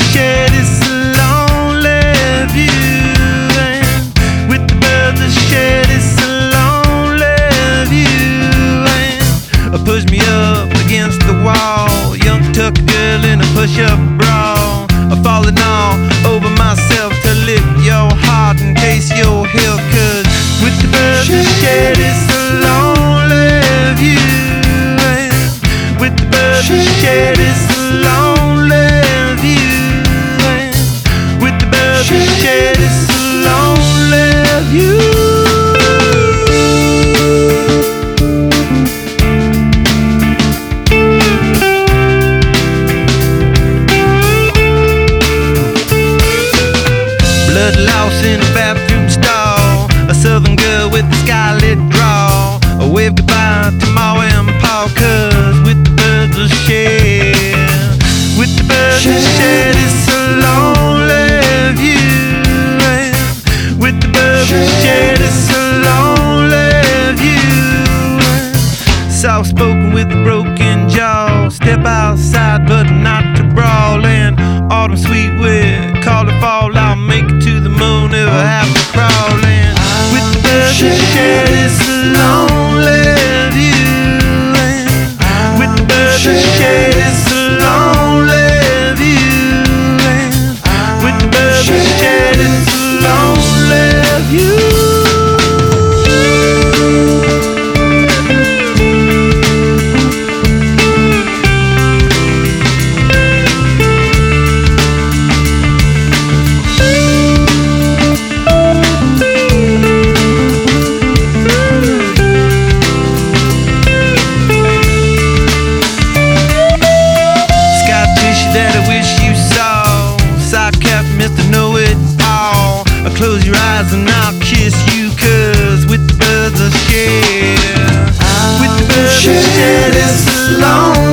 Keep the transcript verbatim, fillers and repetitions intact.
shed, it's a lonely view. And with the birds that shed, it's a lonely view. And push me up against the wall, young tuck girl in a push-up bra, falling all over myself to lick your heart in case you're here. Cause with the birds that shed, it's a lonely view. And with the birds that shed, it's a lonely view. And with the birds that shed, it's a lonely view. Blood lost in a bathroom stall, a southern girl with a skylit draw, a wave goodbye to Ma and Pa. Cause with the birds that shed, with the birds that shed, it's a lonely view. And with the birds that shed, it's a lonely view. Soft spoken with a broken jaw, step outside but not to brawl. And autumn sweet with call it fall, I'll make it to the moon if I have to crawl. And with the birds that shed, it's a lonely view. And with the birds that shed, it's a lonely view. And with the birds that shed, it's a lonely view. Mister Know-It-All, close your eyes and I'll kiss you. Cause with the birds that shed, with the birds that shed, it's a long